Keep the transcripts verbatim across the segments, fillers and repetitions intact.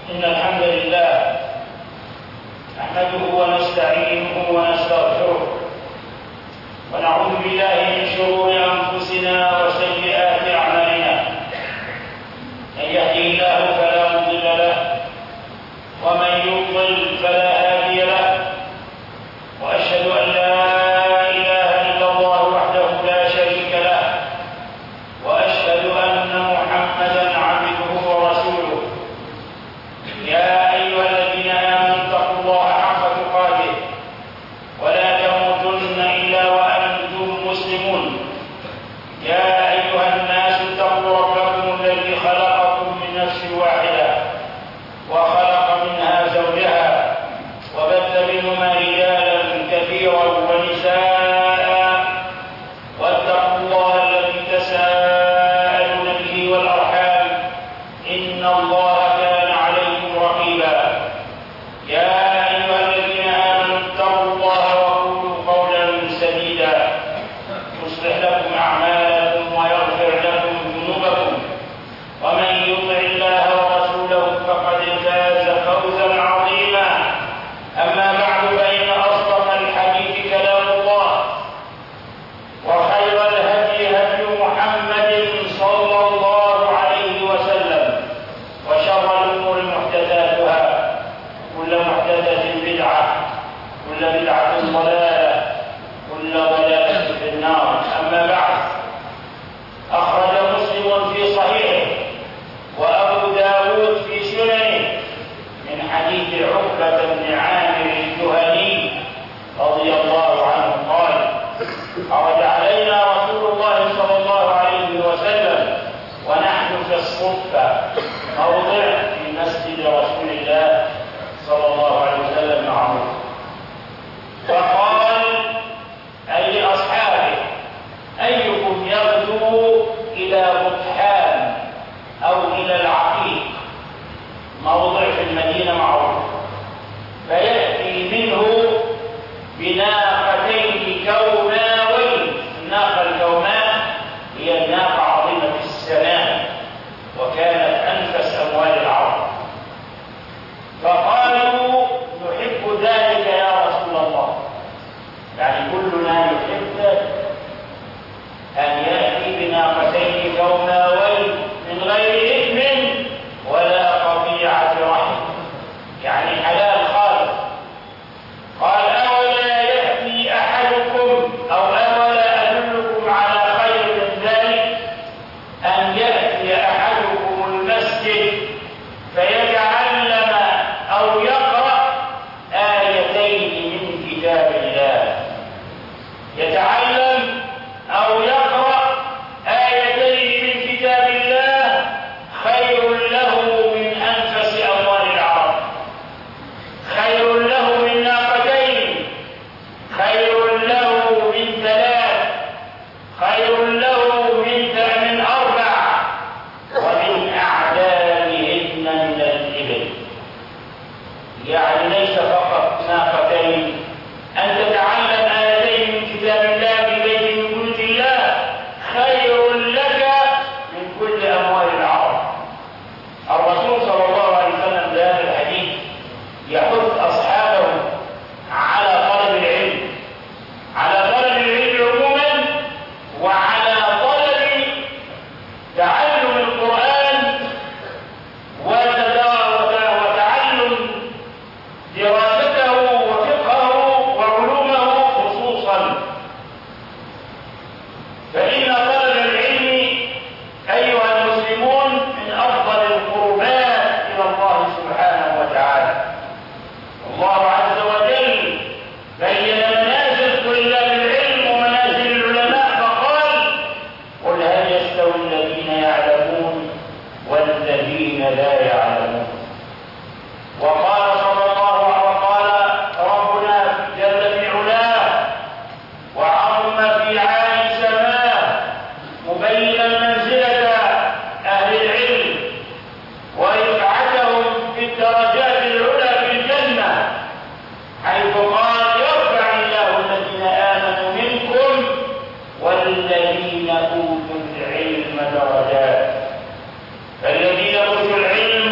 إن الحمد لله نحمده ونستعينه ونستغفره ونعوذ بالله من شرور أنفسنا وسيئات أعمالنا. من يهده الله فلا مضل له ومن يضلل فلا هادي له، وأشهد أن لا إله إلا الله وحده لا شريك له، وأشهد أن محمدا عبده ورسوله. يا أيها الذين آمنوا اتقوا الله حق تقاته ولا تموتن إلا وأنتم مسلمون. يا أيها الناس اتقوا ربكم الذي خلقكم من نفس واحدة وخلق منها زوجها وبث منهما رجالا كثيرا ونساء، واتقوا الله الذي تساءلون به والأرحام إن الله كان عليكم رقيبا. يا أيها الذين آمنوا اتقوا الله وقولوا قولا سديدا يصلح لكم أعمالكم ويغفر لكم ذنوبكم، ومن يطع الله ورسوله فقد فاز فوزا عظيما. أما بعد، فإن أصدق الحديث كلام الله، وخير الهدي هدي محمد صلى الله عليه وسلم، وشر الأمور محدثاتها، كل محدثة بدعة، كل بدعة ضلالة، كل ضلالة في النار. أما بعد، أخرج مسلم في صحيحه وأبو داود في سننه من حديث عقبة بن عامر الجهني رضي الله عنه قال: خرج علينا رسول الله صلى الله عليه وسلم ونحن في الصفة، موضع في مسجد رسول الله صلى الله عليه وسلم معروف، فقال: أي لأصحابه: أيكم يغدو إلى بطحان أو إلى العقيق، موضع في المدينة معروف، فيأتي منه بناقتين كوماوين. الناقة الكوماء هي الناقة عظيمة السنام، وكانت أنفس أموال العرب. فقالوا: نحب ذلك يا رسول الله، يعني كلنا يحب أن يأتي بناقتين كوماوين من غير إثم ولا قطيعة رحم، يعني حلال خالص. قال: أولا يأتي أحدكم أو أولا أدلكم على خير من ذلك، أن يأتي أحدكم المسجد فيتعلم أو يقرأ آيتين من كتاب الله، يتعلم أو يقرأ آيتين من كتاب الله خير له من أنفس أموال العرب، خير له من ناقتين، خير له من ثلاث، خير له من من أربع، ومن أعدادهن من الإبل. يعني ليس فقط ناقتين، أن تتعلم آيتين من كتاب الله في بيت من بيوت الله خير لك من كل أموال العرب. الرسول صلى الله عليه وسلم في هذا الحديث يحث أصحابه على طلب العلم، على طلب العلم عموما، وعلى طلب تعلم القرآن وتعلم دراسته وفقهه وعلومه خصوصا. فإن طلب العلم أيها المسلمون من أفضل القربات إلى الله سبحانه وتعالى. الله عز وجل بين منازل طلاب العلم ومنازل العلماء فقال: قل هل يستوي الذين يعلمون والذين لا يعلمون. وقال صلى الله وقال ربنا جل في علاه وعظم في عالي سماه مبينا منزلة أهل العلم ورفعتهم في الدرجات العلى في الجنة، حيث قال: يرفع الله الذين آمنوا منكم والذين أوتوا العلم درجات. فالذين أوتوا العلم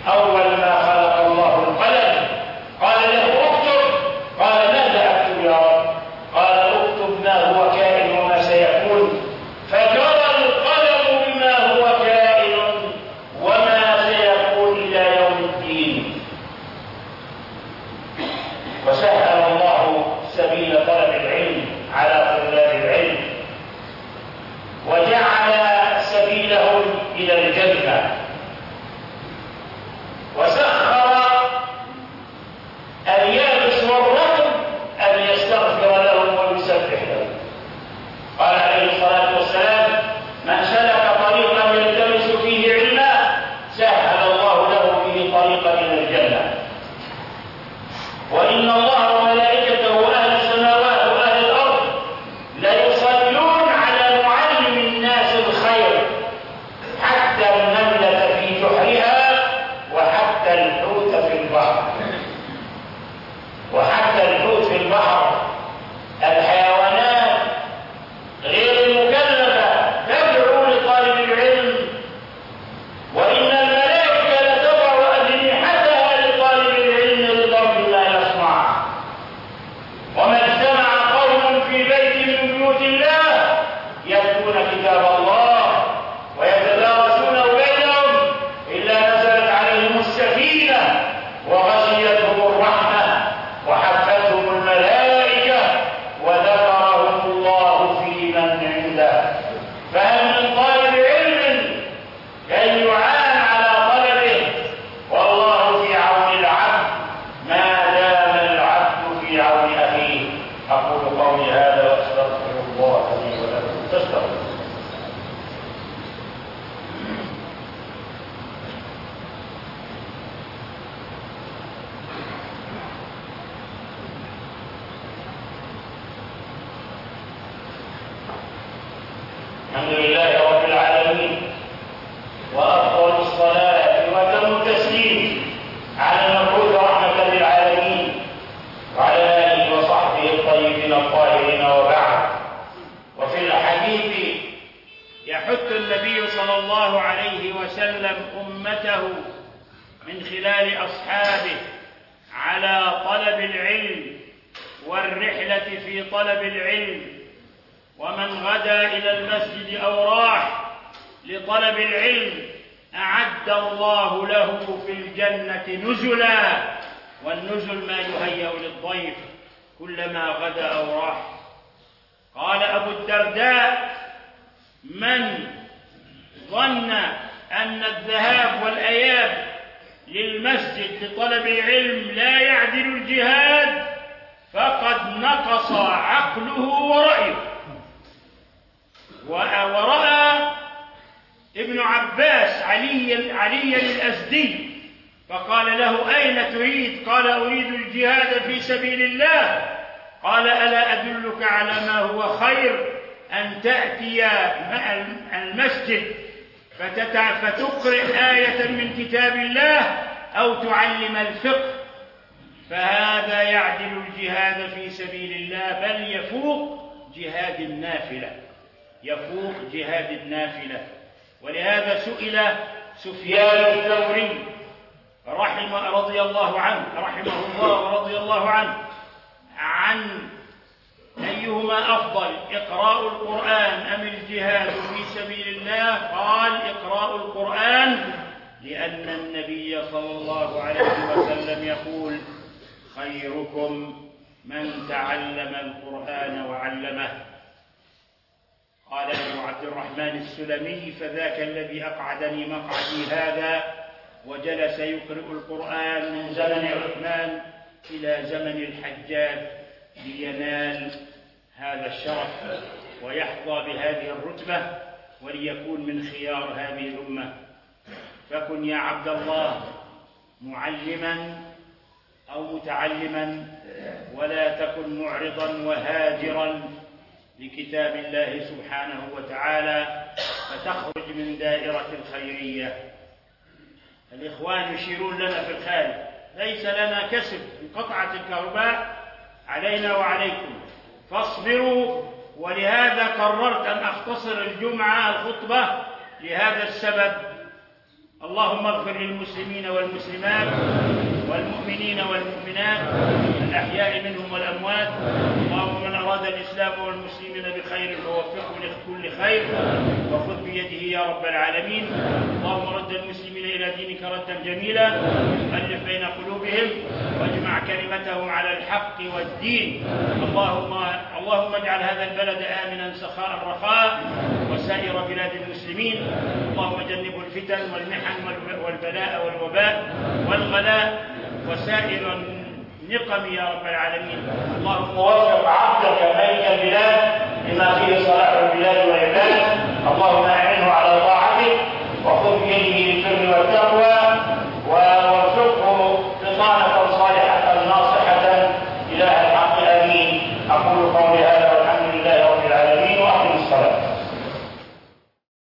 أول ما خلق الله القلم قال له اكتب، قال ماذا أكتب يا رب؟ قال اكتب ما هو كائن وما سيكون، فجرى القلم بما هو كائن وما سيكون إلى يوم الدين. وسهل الله سبيل طلب العلم على طلاب العلم، وجعل سبيلهم إلى الجنة، وسخر اليابس والرطب أن يستغفر لهم ويسبح لهم. قال عليه الصلاة والسلام: من سلك طريقا يلتمس فيه علما سهل الله له به طريقا إلى الجنة. وإن الله وملائكته أهل السماوات وأهل الأرض ليصلون على معلم الناس الخير، حتى النملة في جحرها وحتى الحوت في البحر. وحتى الحوت في البحر، الحيوانات غير المكلفة تدعو لطالب العلم، وإن الملائكة لتضع أجنحتها لطالب العلم رضا بما يصنع. وما اجتمع قوم في بيت من بيوت الله يتلون كتاب الله ويتدارسونه بينهم إلا نزلت عليهم السكينة وغشيتهم الرحمة وحفتهم الملائكة وذكرهم الله في من عنده. فهل من طالب علم كي يعان على طلبه؟ والله في عون العبد ما دام العبد في عون أخيه. أقول قولي هذا وأستغفر الله لي ولكم فاستغفروه. الحمد لله رب العالمين، وأفضل الصلاة وأتم التسليم على المبعوث رحمة للعالمين وعلى آله وصحبه الطيبين الطاهرين، وبعد. وفي الحديث يحث النبي صلى الله عليه وسلم أمته من خلال أصحابه على طلب العلم والرحلة في طلب العلم. ومن غدا إلى المسجد أو راح لطلب العلم أعد الله له في الجنة نزلا، والنزل ما يهيأ للضيف كلما غدا أو راح. قال أبو الدرداء: من ظن أن الذهاب والإياب للمسجد لطلب العلم لا يعدل الجهاد فقد نقص عقله ورأيه. ورأى ابن عباس علي عليا الأزدي فقال له: أين تريد؟ قال: أريد الجهاد في سبيل الله. قال: ألا أدلك على ما هو خير؟ أن تأتي المسجد فتقرئ آية من كتاب الله أو تعلم الفقه، فهذا يعدل الجهاد في سبيل الله، بل يفوق جهاد النافلة، يفوق جهاد النافلة. ولهذا سئل سفيان الثوري رحمه رضي الله عنه رحمه الله ورضي الله عنه عن أيهما أفضل، إقراء القرآن أم الجهاد في سبيل الله؟ قال: إقراء القرآن، لأن النبي صلى الله عليه وسلم يقول: خيركم من تعلم القرآن وعلمه. قال أبو عبد الرحمن السلمي: فذاك الذي أقعدني مقعدي هذا وجلس يقرأ القرآن من زمن عثمان إلى زمن الحجاج لينال هذا الشرف ويحظى بهذه الرتبة وليكون من خيار هذه الأمة. فكن يا عبد الله معلما أو متعلما، ولا تكن معرضا وهاجرا لكتاب الله سبحانه وتعالى فتخرج من دائرة الخيرية. الإخوان يشيرون لنا في الخارج: ليس لنا كسب، انقطعت الكهرباء علينا وعليكم، فاصبروا. ولهذا قررت أن أختصر الجمعة الخطبة لهذا السبب، اللهم اغفر للمسلمين والمسلمات والمؤمنين والمؤمنات الأحياء منهم والأموات. اللهم من أراد الإسلام والمسلمين بخير فوفقه لكل خير وخذ بيده يا رب العالمين. اللهم رد المسلمين إلى دينك ردا جميلا، ألف بين قلوبهم واجمع كلمتهم على الحق والدين. اللهم اللهم اجعل هذا البلد آمنا سخاء رخاء وسائر بلاد المسلمين. اللهم جنبه الفتن والمحن والبلاء والوباء والغلاء وسائر النقم يا رب العالمين. اللهم وفق عبدك ملك البلاد لما فيه صلاح البلاد والعباد. اللهم أعنه على طاعتك وخذ بيده